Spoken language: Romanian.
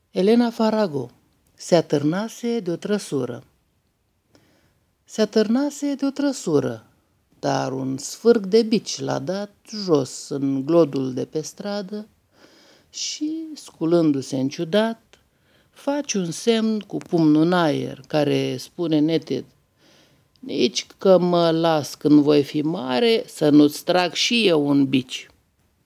Elena Farago se atârnase de o trăsură. Se atârnase de o trăsură, dar un sfârc de bici l-a dat jos în glodul de pe stradă și, sculându-se înciudat, face un semn cu pumnul în aer, care spune neted: "Nici că mă las când voi fi mare să nu-ți trag și eu un bici."